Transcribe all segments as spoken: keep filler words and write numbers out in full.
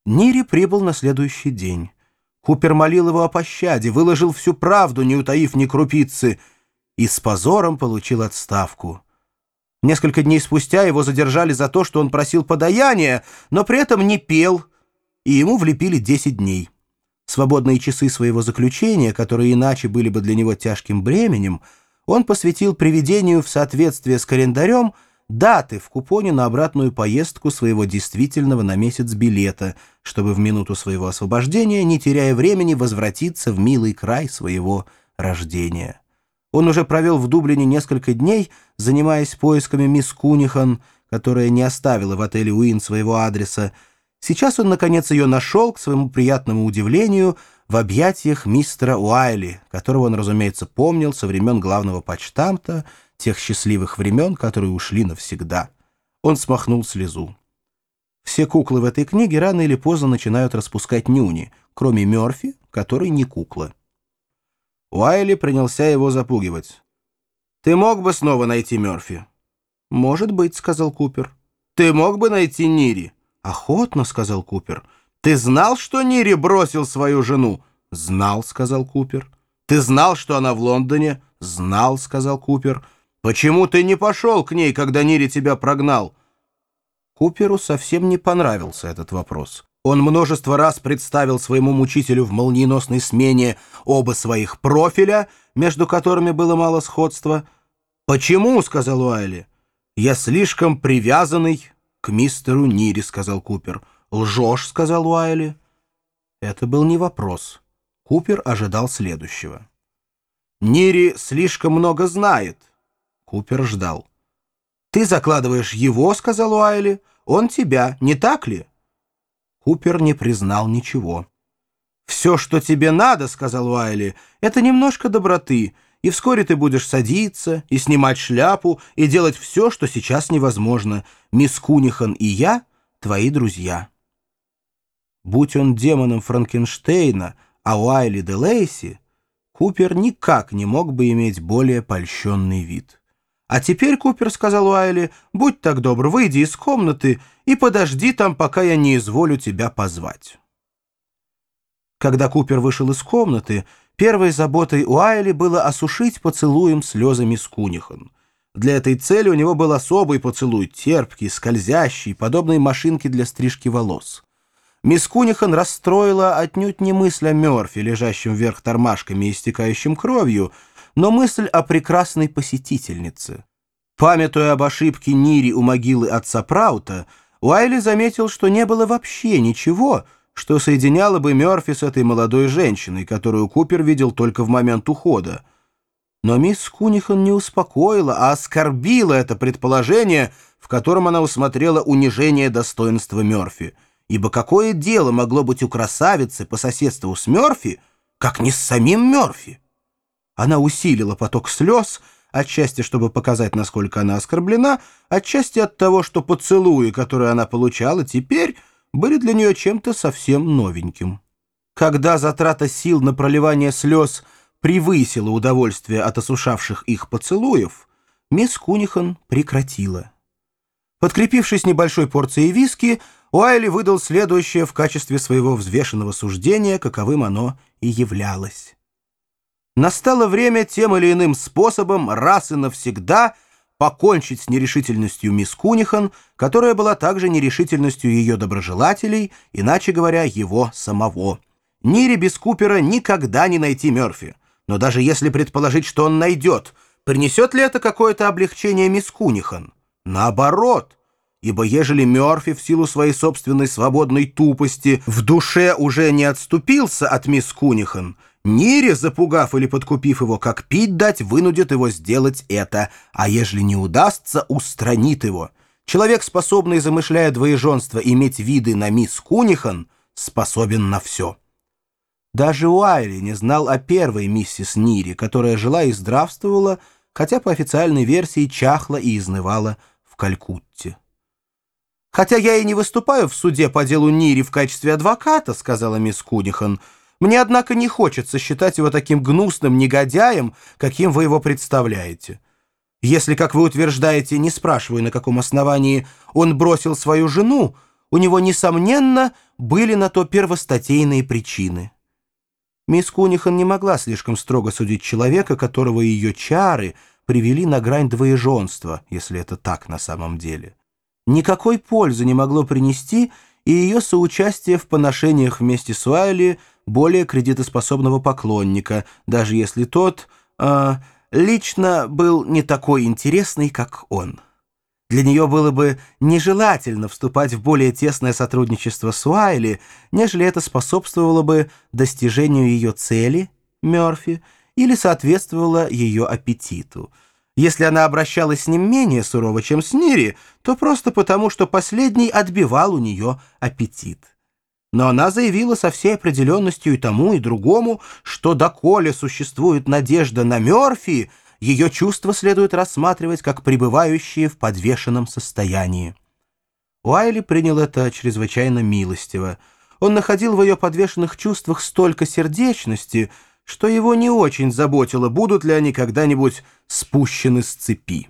Нири прибыл на следующий день. Купер молил его о пощаде, выложил всю правду, не утаив ни крупицы, и с позором получил отставку. Несколько дней спустя его задержали за то, что он просил подаяния, но при этом не пел, и ему влепили десять дней. Свободные часы своего заключения, которые иначе были бы для него тяжким бременем, он посвятил приведению в соответствие с календарем даты в купоне на обратную поездку своего действительного на месяц билета, чтобы в минуту своего освобождения, не теряя времени, возвратиться в милый край своего рождения. Он уже провел в Дублине несколько дней, занимаясь поисками мисс Кунихан, которая не оставила в отеле Уин своего адреса. Сейчас он, наконец, ее нашел, к своему приятному удивлению, в объятиях мистера Уайли, которого он, разумеется, помнил со времен главного почтамта, тех счастливых времен, которые ушли навсегда. Он смахнул слезу. Все куклы в этой книге рано или поздно начинают распускать нюни, кроме Мёрфи, который не кукла. Уайли принялся его запугивать. «Ты мог бы снова найти Мёрфи?» «Может быть», — сказал Купер. «Ты мог бы найти Нири?» «Охотно», — сказал Купер. «Ты знал, что Нири бросил свою жену?» «Знал», — сказал Купер. «Ты знал, что она в Лондоне?» «Знал», — сказал Купер. «Почему ты не пошел к ней, когда Нири тебя прогнал?» Куперу совсем не понравился этот вопрос. Он множество раз представил своему мучителю в молниеносной смене оба своих профиля, между которыми было мало сходства. «Почему?» — сказал Уайли. «Я слишком привязанный к мистеру Нири», — сказал Купер. «Лжешь», — сказал Уайли. Это был не вопрос. Купер ожидал следующего. «Нири слишком много знает». Купер ждал. «Ты закладываешь его», — сказал Уайли. «Он тебя, не так ли?» Купер не признал ничего. «Все, что тебе надо, — сказал Уайли, — это немножко доброты, и вскоре ты будешь садиться и снимать шляпу и делать все, что сейчас невозможно. Мисс Кунихан и я — твои друзья». Будь он демоном Франкенштейна, а Уайли де Лейси, Купер никак не мог бы иметь более польщенный вид. «А теперь, Купер, — сказал Уайли, — будь так добр, выйди из комнаты и подожди там, пока я не изволю тебя позвать». Когда Купер вышел из комнаты, первой заботой Уайли было осушить поцелуем слезы мисс Кунихан. Для этой цели у него был особый поцелуй, терпкий, скользящий, подобный машинке для стрижки волос. Мисс Кунихан расстроила отнюдь не мысль о Мёрфи, лежащем вверх тормашками и истекающем кровью, но мысль о прекрасной посетительнице. Памятуя об ошибке Нири у могилы отца Праута, Уайли заметил, что не было вообще ничего, что соединяло бы Мёрфи с этой молодой женщиной, которую Купер видел только в момент ухода. Но мисс Кунихан не успокоила, а оскорбила это предположение, в котором она усмотрела унижение достоинства Мёрфи. Ибо какое дело могло быть у красавицы по соседству с Мёрфи, как не с самим Мёрфи? Она усилила поток слез, отчасти чтобы показать, насколько она оскорблена, отчасти от того, что поцелуи, которые она получала теперь, были для нее чем-то совсем новеньким. Когда затрата сил на проливание слез превысила удовольствие от осушавших их поцелуев, мисс Кунихан прекратила. Подкрепившись небольшой порцией виски, Уайли выдал следующее в качестве своего взвешенного суждения, каковым оно и являлось. Настало время тем или иным способом раз и навсегда покончить с нерешительностью мисс Кунихан, которая была также нерешительностью ее доброжелателей, иначе говоря, его самого. Нири без Купера никогда не найти Мёрфи. Но даже если предположить, что он найдет, принесет ли это какое-то облегчение мисс Кунихан? Наоборот. Ибо ежели Мёрфи в силу своей собственной свободной тупости в душе уже не отступился от мисс Кунихан, Нири, запугав или подкупив его, как пить дать, вынудит его сделать это, а ежели не удастся, устранит его. Человек, способный, замышляя двоеженство, иметь виды на мисс Кунихан, способен на все. Даже Уайли не знал о первой миссис Нири, которая жила и здравствовала, хотя по официальной версии чахла и изнывала в Калькутте. «Хотя я и не выступаю в суде по делу Нири в качестве адвоката, — сказала мисс Кунихан, — мне, однако, не хочется считать его таким гнусным негодяем, каким вы его представляете. Если, как вы утверждаете, не спрашиваю, на каком основании, он бросил свою жену, у него, несомненно, были на то первостатейные причины. Мисс Кунихан не могла слишком строго судить человека, которого ее чары привели на грань двоеженства, если это так на самом деле. Никакой пользы не могло принести и ее соучастие в поношениях вместе с Уайли более кредитоспособного поклонника, даже если тот э, лично был не такой интересный, как он. Для нее было бы нежелательно вступать в более тесное сотрудничество с Уайли, нежели это способствовало бы достижению ее цели, Мёрфи, или соответствовало ее аппетиту. Если она обращалась с ним менее сурово, чем с Нири, то просто потому, что последний отбивал у нее аппетит. Но она заявила со всей определенностью и тому, и другому, что доколе существует надежда на Мёрфи, ее чувства следует рассматривать как пребывающие в подвешенном состоянии. Уайли принял это чрезвычайно милостиво. Он находил в ее подвешенных чувствах столько сердечности, что его не очень заботило, будут ли они когда-нибудь спущены с цепи.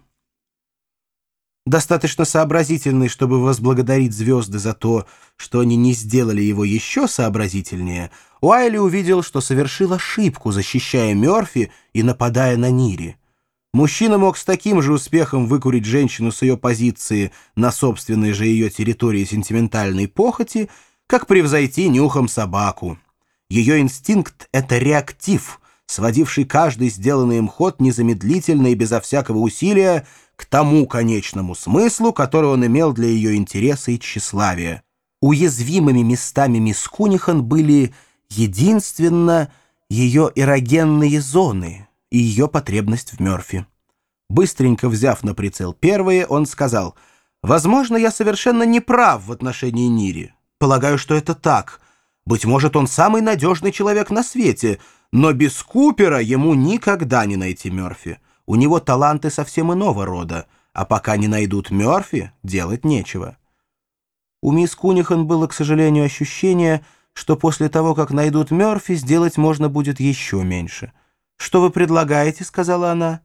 Достаточно сообразительный, чтобы возблагодарить звезды за то, что они не сделали его еще сообразительнее, Уайли увидел, что совершил ошибку, защищая Мёрфи и нападая на Нири. Мужчина мог с таким же успехом выкурить женщину с ее позиции на собственной же ее территории сентиментальной похоти, как превзойти нюхом собаку. Ее инстинкт — это реактив, сводивший каждый сделанный им ход незамедлительно и безо всякого усилия к тому конечному смыслу, который он имел для ее интереса и тщеславия. Уязвимыми местами мисс Кунихан были единственно ее эрогенные зоны и ее потребность в Мёрфи. Быстренько взяв на прицел первые, он сказал: «Возможно, я совершенно не прав в отношении Нири. Полагаю, что это так. Быть может, он самый надежный человек на свете, но без Купера ему никогда не найти Мёрфи. У него таланты совсем иного рода, а пока не найдут Мёрфи, делать нечего». У мисс Кунихан было, к сожалению, ощущение, что после того, как найдут Мёрфи, сделать можно будет еще меньше. «Что вы предлагаете?» — сказала она.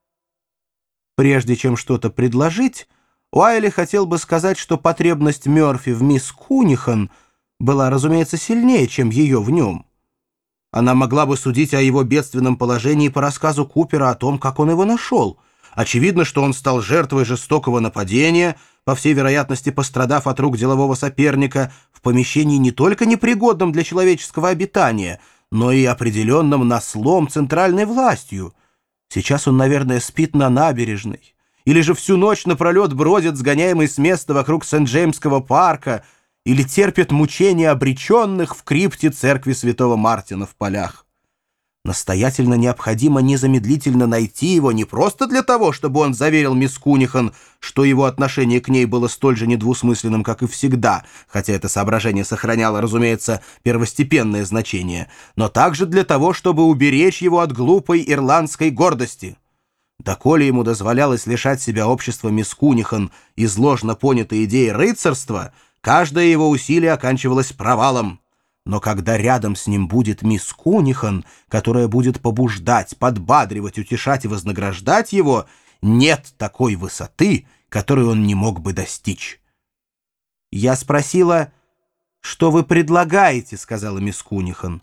Прежде чем что-то предложить, Уайли хотел бы сказать, что потребность Мёрфи в мисс Кунихан была, разумеется, сильнее, чем ее в нем. Она могла бы судить о его бедственном положении по рассказу Купера о том, как он его нашел. Очевидно, что он стал жертвой жестокого нападения, по всей вероятности пострадав от рук делового соперника, в помещении не только непригодном для человеческого обитания, но и определенным наслом центральной властью. Сейчас он, наверное, спит на набережной, или же всю ночь напролет бродит, сгоняемый с места вокруг Сент-Джеймского парка, или терпит мучения обреченных в крипте церкви святого Мартина в полях. Настоятельно необходимо незамедлительно найти его не просто для того, чтобы он заверил мисс Кунихан, что его отношение к ней было столь же недвусмысленным, как и всегда, хотя это соображение сохраняло, разумеется, первостепенное значение, но также для того, чтобы уберечь его от глупой ирландской гордости. Доколе ему дозволялось лишать себя общества мисс Кунихан из ложно понятой идеи рыцарства, каждое его усилие оканчивалось провалом. Но когда рядом с ним будет мисс Кунихан, которая будет побуждать, подбадривать, утешать и вознаграждать его, нет такой высоты, которой он не мог бы достичь. «Я спросила, что вы предлагаете?» — сказала мисс Кунихан.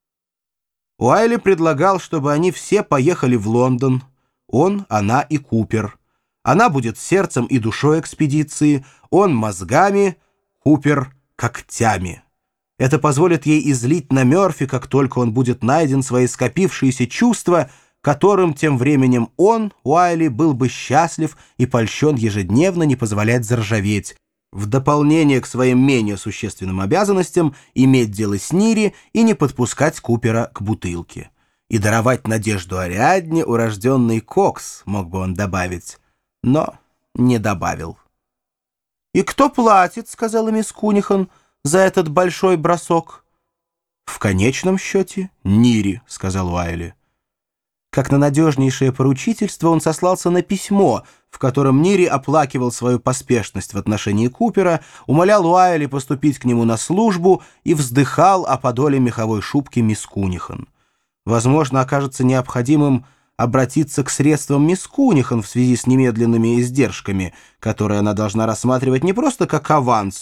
Уайли предлагал, чтобы они все поехали в Лондон. Он, она и Купер. Она будет сердцем и душой экспедиции, он мозгами, Купер когтями. Это позволит ей излить на Мёрфи, как только он будет найден, свои скопившиеся чувства, которым тем временем он, Уайли, был бы счастлив и польщен ежедневно не позволять заржаветь, в дополнение к своим менее существенным обязанностям иметь дело с Нири и не подпускать Купера к бутылке. И даровать надежду Ариадне урожденный Кокс, мог бы он добавить, но не добавил. «И кто платит?» — сказала мисс Кунихан. «За этот большой бросок?» «В конечном счете Нири», — сказал Уайли. Как на надежнейшее поручительство он сослался на письмо, в котором Нири оплакивал свою поспешность в отношении Купера, умолял Уайли поступить к нему на службу и вздыхал о подоле меховой шубки мисс Кунихан. Возможно, окажется необходимым обратиться к средствам мисс Кунихан в связи с немедленными издержками, которые она должна рассматривать не просто как аванс,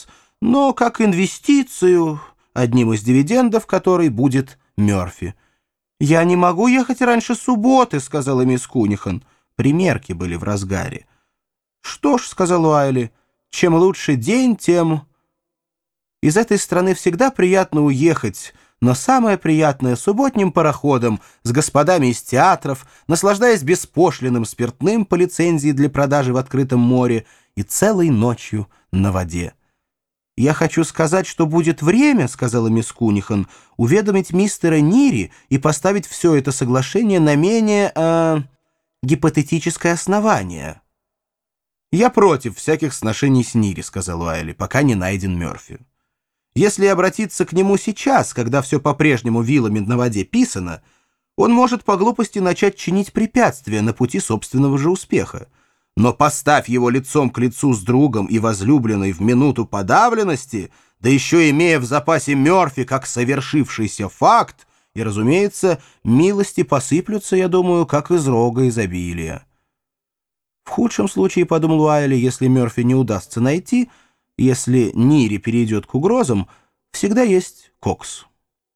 но как инвестицию, одним из дивидендов которой будет Мёрфи. «Я не могу ехать раньше субботы», — сказала мисс Кунихан. Примерки были в разгаре. «Что ж», — сказал Уайли, — «чем лучше день, тем...» Из этой страны всегда приятно уехать, но самое приятное — субботним пароходом, с господами из театров, наслаждаясь беспошлиным спиртным по лицензии для продажи в открытом море и целой ночью на воде. «Я хочу сказать, что будет время, — сказала мисс Кунихан, — уведомить мистера Нири и поставить все это соглашение на менее э, гипотетическое основание». «Я против всяких сношений с Нири, — сказал Уайли, — пока не найден Мёрфи. Если обратиться к нему сейчас, когда все по-прежнему вилами на воде писано, он может по глупости начать чинить препятствия на пути собственного же успеха. Но поставь его лицом к лицу с другом и возлюбленной в минуту подавленности, да еще имея в запасе Мёрфи как совершившийся факт, и, разумеется, милости посыплются, я думаю, как из рога изобилия. В худшем случае, — подумал Уайли, — если Мёрфи не удастся найти, если Нири перейдет к угрозам, всегда есть Кокс.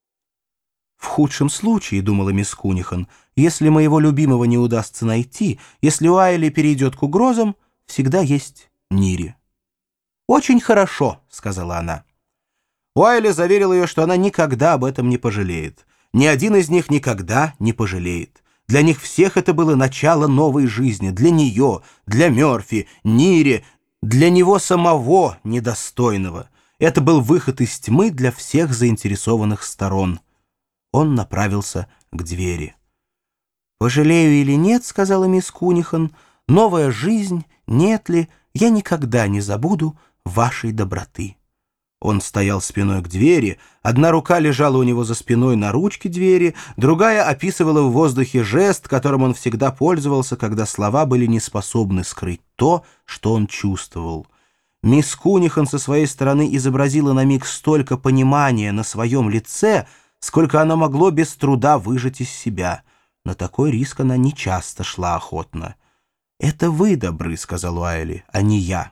«В худшем случае, — думала мисс Кунихан, — если моего любимого не удастся найти, если Уайли перейдет к угрозам, всегда есть Нири». «Очень хорошо», — сказала она. Уайли заверил ее, что она никогда об этом не пожалеет. Ни один из них никогда не пожалеет. Для них всех это было начало новой жизни. Для нее, для Мёрфи, Нири, для него самого недостойного. Это был выход из тьмы для всех заинтересованных сторон. Он направился к двери. «Пожалею или нет, — сказала мисс Кунихан, — новая жизнь, нет ли, я никогда не забуду вашей доброты». Он стоял спиной к двери, одна рука лежала у него за спиной на ручке двери, другая описывала в воздухе жест, которым он всегда пользовался, когда слова были не способны скрыть то, что он чувствовал. Мисс Кунихан со своей стороны изобразила на миг столько понимания на своем лице, сколько она могло без труда выжать из себя. На такой риск она нечасто шла охотно. «Это вы добры, — сказал Уайли, — а не я».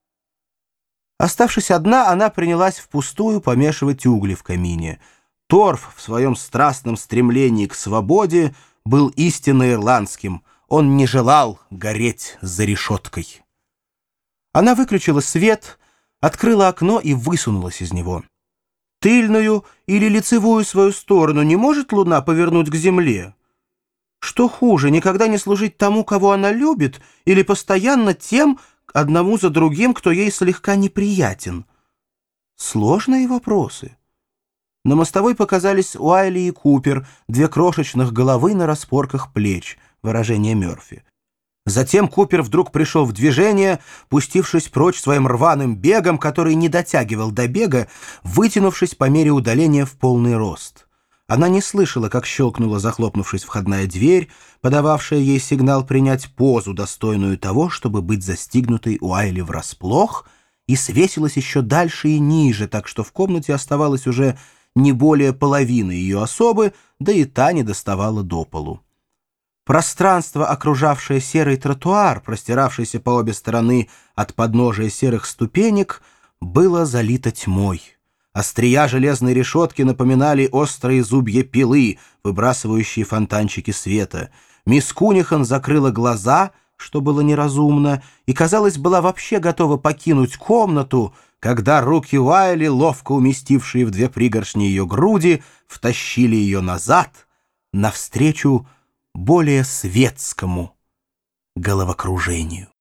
Оставшись одна, она принялась впустую помешивать угли в камине. Торф в своем страстном стремлении к свободе был истинно ирландским. Он не желал гореть за решеткой. Она выключила свет, открыла окно и высунулась из него. Тыльную или лицевую свою сторону не может луна повернуть к земле? Что хуже, никогда не служить тому, кого она любит, или постоянно тем, одному за другим, кто ей слегка неприятен? Сложные вопросы. На мостовой показались Уайли и Купер, две крошечных головы на распорках плеч, выражение Мёрфи. Затем Купер вдруг пришел в движение, пустившись прочь своим рваным бегом, который не дотягивал до бега, вытянувшись по мере удаления в полный рост. Она не слышала, как щелкнула, захлопнувшись, входная дверь, подававшая ей сигнал принять позу, достойную того, чтобы быть застигнутой Уайли врасплох, и свесилась еще дальше и ниже, так что в комнате оставалось уже не более половины ее особы, да и та не доставала до полу. Пространство, окружавшее серый тротуар, простиравшийся по обе стороны от подножия серых ступенек, было залито тьмой. Острия железной решетки напоминали острые зубья пилы, выбрасывающие фонтанчики света. Мисс Кунихан закрыла глаза, что было неразумно, и, казалось, была вообще готова покинуть комнату, когда руки Уайли, ловко уместившие в две пригоршни ее груди, втащили ее назад, навстречу более светскому головокружению.